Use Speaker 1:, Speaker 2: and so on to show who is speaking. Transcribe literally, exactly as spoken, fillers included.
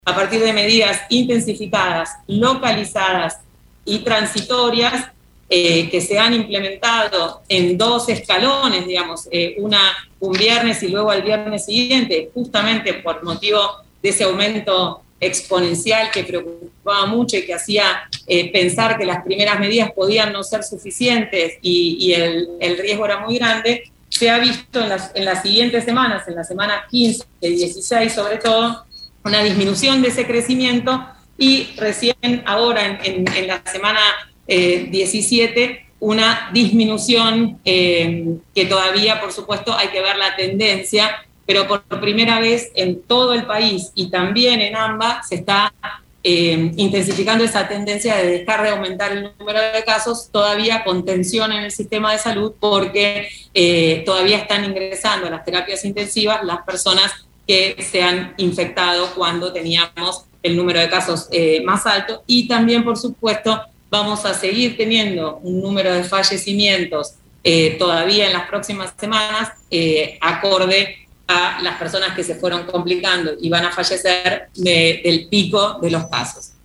Speaker 1: a partir de medidas intensificadas, localizadas y transitorias, eh, que se han implementado en dos escalones, digamos, eh, una un viernes y luego al viernes siguiente, justamente por motivo de ese aumento exponencial que preocupaba mucho y que hacía eh, pensar que las primeras medidas podían no ser suficientes y, y el, el riesgo era muy grande, se ha visto en las, en las siguientes semanas, en la semana quince, dieciséis sobre todo, una disminución de ese crecimiento y recién ahora en, en, en la semana eh, diecisiete una disminución eh, que todavía, por supuesto, hay que ver la tendencia, pero por primera vez en todo el país y también en AMBA se está eh, intensificando esa tendencia de dejar de aumentar el número de casos, todavía con tensión en el sistema de salud, porque eh, todavía están ingresando a las terapias intensivas las personas que se han infectado cuando teníamos el número de casos eh, más alto, y también, por supuesto, vamos a seguir teniendo un número de fallecimientos eh, todavía en las próximas semanas, eh, acorde a las personas que se fueron complicando y van a fallecer de, del pico de los casos.